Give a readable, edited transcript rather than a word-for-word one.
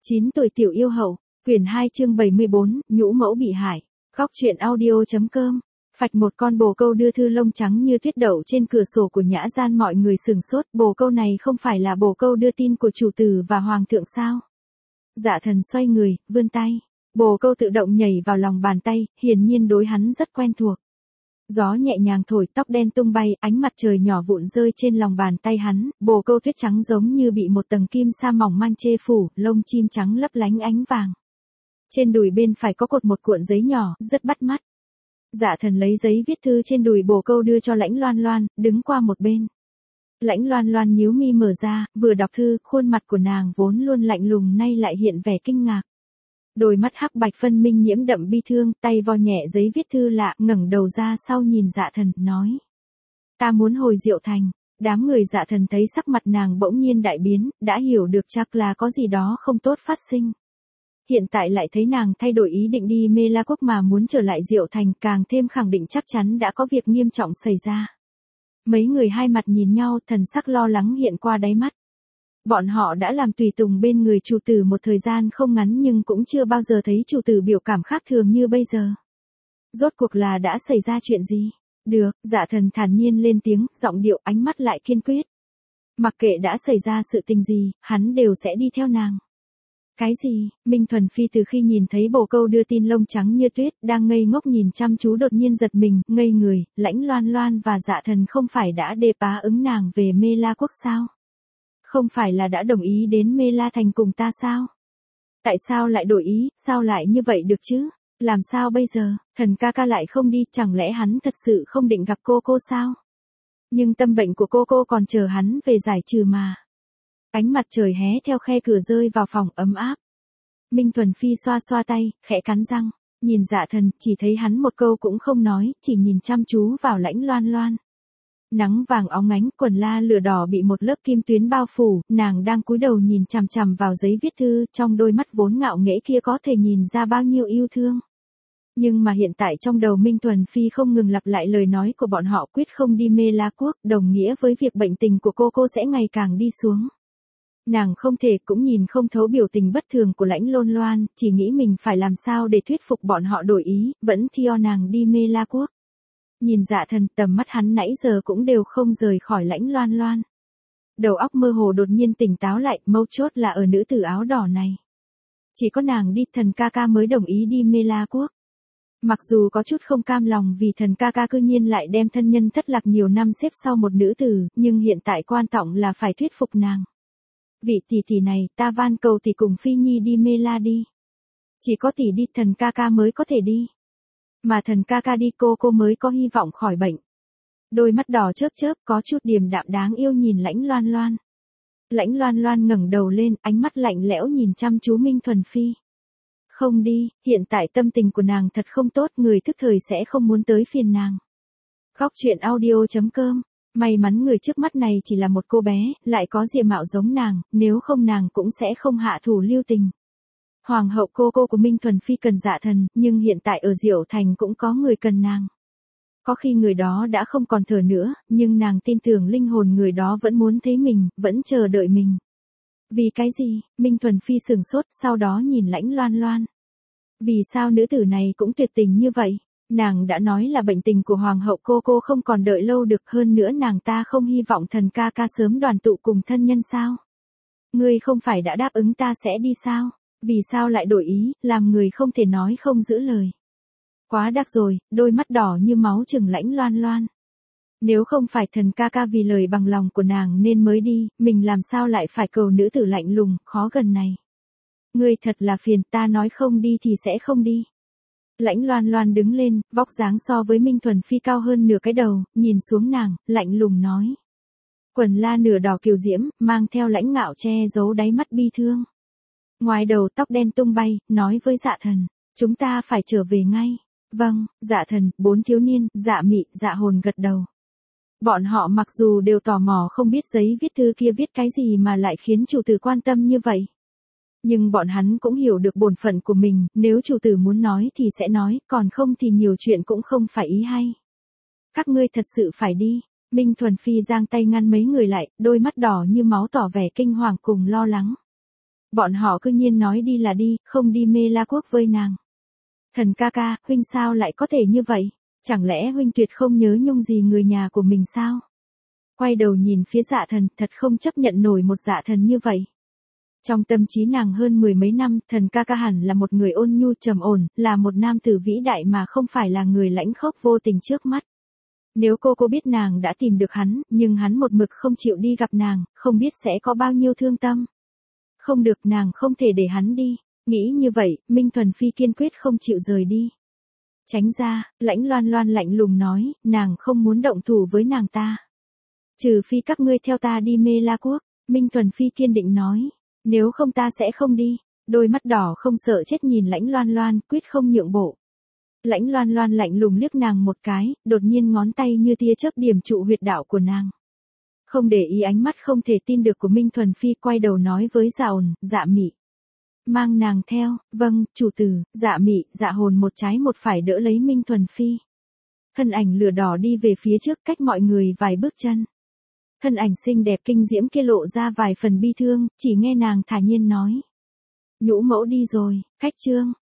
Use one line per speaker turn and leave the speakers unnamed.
9 tuổi tiểu yêu hậu, quyển 2 chương 74, nhũ mẫu bị hại. Góc truyện audio.com. Phạch một con bồ câu đưa thư lông trắng như tuyết đậu trên cửa sổ của nhã gian, mọi người sửng sốt, bồ câu này không phải là bồ câu đưa tin của chủ tử và hoàng thượng sao? Dạ Thần xoay người, vươn tay. Bồ câu tự động nhảy vào lòng bàn tay, hiển nhiên đối hắn rất quen thuộc. Gió nhẹ nhàng thổi, tóc đen tung bay, ánh mặt trời nhỏ vụn rơi trên lòng bàn tay hắn, bồ câu tuyết trắng giống như bị một tầng kim sa mỏng manh che phủ, lông chim trắng lấp lánh ánh vàng. Trên đùi bên phải có cột một cuộn giấy nhỏ, rất bắt mắt. Dạ Thần lấy giấy viết thư trên đùi bồ câu đưa cho Lãnh Loan Loan, đứng qua một bên. Lãnh Loan Loan nhíu mi mở ra, vừa đọc thư, khuôn mặt của nàng vốn luôn lạnh lùng nay lại hiện vẻ kinh ngạc. Đôi mắt hắc bạch phân minh nhiễm đậm bi thương, tay vo nhẹ giấy viết thư lạ, ngẩng đầu ra sau nhìn Dạ Thần, nói. Ta muốn hồi Diệu Thành. Đám người Dạ Thần thấy sắc mặt nàng bỗng nhiên đại biến, đã hiểu được chắc là có gì đó không tốt phát sinh. Hiện tại lại thấy nàng thay đổi ý định đi Mê La Quốc mà muốn trở lại Diệu Thành, càng thêm khẳng định chắc chắn đã có việc nghiêm trọng xảy ra. Mấy người hai mặt nhìn nhau, thần sắc lo lắng hiện qua đáy mắt. Bọn họ đã làm tùy tùng bên người chủ tử một thời gian không ngắn nhưng cũng chưa bao giờ thấy chủ tử biểu cảm khác thường như bây giờ. Rốt cuộc là đã xảy ra chuyện gì? Được, Dạ Thần thản nhiên lên tiếng, giọng điệu ánh mắt lại kiên quyết. Mặc kệ đã xảy ra sự tình gì, hắn đều sẽ đi theo nàng. Cái gì? Minh Thuần Phi từ khi nhìn thấy bồ câu đưa tin lông trắng như tuyết, đang ngây ngốc nhìn chăm chú đột nhiên giật mình, ngây người, Lãnh Loan Loan và Dạ Thần không phải đã đề bá ứng nàng về Mê La Quốc sao? Không phải là đã đồng ý đến Mê La Thành cùng ta sao? Tại sao lại đổi ý, sao lại như vậy được chứ? Làm sao bây giờ, Thần ca ca lại không đi, chẳng lẽ hắn thật sự không định gặp cô sao? Nhưng tâm bệnh của cô còn chờ hắn về giải trừ mà. Ánh mặt trời hé theo khe cửa rơi vào phòng ấm áp. Minh Thuần Phi xoa xoa tay, khẽ cắn răng, nhìn Dạ Thần, chỉ thấy hắn một câu cũng không nói, chỉ nhìn chăm chú vào Lãnh Loan Loan. Nắng vàng óng ánh, quần la lửa đỏ bị một lớp kim tuyến bao phủ, nàng đang cúi đầu nhìn chằm chằm vào giấy viết thư, trong đôi mắt vốn ngạo nghễ kia có thể nhìn ra bao nhiêu yêu thương. Nhưng mà hiện tại trong đầu Minh Thuần Phi không ngừng lặp lại lời nói của bọn họ, quyết không đi Mê La Quốc, đồng nghĩa với việc bệnh tình của cô sẽ ngày càng đi xuống. Nàng không thể cũng nhìn không thấu biểu tình bất thường của Lãnh Loan Loan, chỉ nghĩ mình phải làm sao để thuyết phục bọn họ đổi ý, vẫn theo nàng đi Mê La Quốc. Nhìn Dạ Thần, tầm mắt hắn nãy giờ cũng đều không rời khỏi Lãnh Loan Loan. Đầu óc mơ hồ đột nhiên tỉnh táo lại, mấu chốt là ở nữ tử áo đỏ này. Chỉ có nàng đi, Thần ca ca mới đồng ý đi Mê La Quốc. Mặc dù có chút không cam lòng vì Thần ca ca cư nhiên lại đem thân nhân thất lạc nhiều năm xếp sau một nữ tử, nhưng hiện tại quan trọng là phải thuyết phục nàng. Vị tỷ tỷ này, ta van cầu tỷ cùng Phi Nhi đi Mê La đi. Chỉ có tỷ đi, Thần ca ca mới có thể đi. Mà Thần ca ca đi, cô mới có hy vọng khỏi bệnh. Đôi mắt đỏ chớp chớp, có chút điềm đạm đáng yêu nhìn Lãnh Loan Loan. Lãnh Loan Loan ngẩng đầu lên, ánh mắt lạnh lẽo nhìn chăm chú Minh Thuần Phi. Không đi, hiện tại tâm tình của nàng thật không tốt, người thức thời sẽ không muốn tới phiền nàng. Góc truyện audio.com. May mắn người trước mắt này chỉ là một cô bé, lại có diện mạo giống nàng, nếu không nàng cũng sẽ không hạ thủ lưu tình. Hoàng hậu cô của Minh Thuần Phi cần Dạ Thần, nhưng hiện tại ở Diệu Thành cũng có người cần nàng. Có khi người đó đã không còn thở nữa, nhưng nàng tin tưởng linh hồn người đó vẫn muốn thấy mình, vẫn chờ đợi mình. Vì cái gì? Minh Thuần Phi sửng sốt, sau đó nhìn Lãnh Loan Loan. Vì sao nữ tử này cũng tuyệt tình như vậy? Nàng đã nói là bệnh tình của Hoàng hậu cô không còn đợi lâu được, hơn nữa nàng ta không hy vọng Thần ca ca sớm đoàn tụ cùng thân nhân sao? Ngươi không phải đã đáp ứng ta sẽ đi sao? Vì sao lại đổi ý, làm người không thể nói không giữ lời. Quá đắc rồi, đôi mắt đỏ như máu trừng Lãnh Loan Loan. Nếu không phải Thần ca ca vì lời bằng lòng của nàng nên mới đi, mình làm sao lại phải cầu nữ tử lạnh lùng, khó gần này. Ngươi thật là phiền, ta nói không đi thì sẽ không đi. Lãnh Loan Loan đứng lên, vóc dáng so với Minh Thuần Phi cao hơn nửa cái đầu, nhìn xuống nàng, lạnh lùng nói. Quần la nửa đỏ kiều diễm, mang theo lãnh ngạo che giấu đáy mắt bi thương. Ngoài đầu tóc đen tung bay, nói với Dạ Thần, chúng ta phải trở về ngay. Vâng, Dạ Thần, bốn thiếu niên, Dạ Mị, Dạ Hồn gật đầu. Bọn họ mặc dù đều tò mò không biết giấy viết thư kia viết cái gì mà lại khiến chủ tử quan tâm như vậy. Nhưng bọn hắn cũng hiểu được bổn phận của mình, nếu chủ tử muốn nói thì sẽ nói, còn không thì nhiều chuyện cũng không phải ý hay. Các ngươi thật sự phải đi. Minh Thuần Phi giang tay ngăn mấy người lại, đôi mắt đỏ như máu tỏ vẻ kinh hoàng cùng lo lắng. Bọn họ cư nhiên nói đi là đi, không đi Mê La Quốc với nàng. Thần ca ca, huynh sao lại có thể như vậy? Chẳng lẽ huynh tuyệt không nhớ nhung gì người nhà của mình sao? Quay đầu nhìn phía Dạ Thần, thật không chấp nhận nổi một Dạ Thần như vậy. Trong tâm trí nàng hơn 10 mấy năm, thần ca ca hẳn là một người ôn nhu trầm ổn, là một nam tử vĩ đại mà không phải là người lãnh khốc vô tình trước mắt. Nếu cô biết nàng đã tìm được hắn, nhưng hắn một mực không chịu đi gặp nàng, không biết sẽ có bao nhiêu thương tâm. Không được, nàng không thể để hắn đi. Nghĩ như vậy, Minh Thuần Phi kiên quyết không chịu rời đi. Tránh ra, Lãnh Loan Loan lạnh lùng nói, nàng không muốn động thủ với nàng ta. Trừ phi các ngươi theo ta đi Mê La Quốc, Minh Thuần Phi kiên định nói. Nếu không ta sẽ không đi. Đôi mắt đỏ không sợ chết nhìn Lãnh Loan Loan, quyết không nhượng bộ. Lãnh Loan Loan lạnh lùng liếc nàng một cái, đột nhiên ngón tay như tia chớp điểm trụ huyệt đạo của nàng. Không để ý ánh mắt không thể tin được của Minh Thuần Phi, quay đầu nói với Dạ Ồn, Dạ Mị. Mang nàng theo, vâng, chủ tử. Dạ Mị, Dạ Hồn một trái một phải đỡ lấy Minh Thuần Phi. Thân ảnh lửa đỏ đi về phía trước cách mọi người vài bước chân. Thân ảnh xinh đẹp kinh diễm kia lộ ra vài phần bi thương, chỉ nghe nàng thản nhiên nói. Nhũ mẫu đi rồi, khách trương.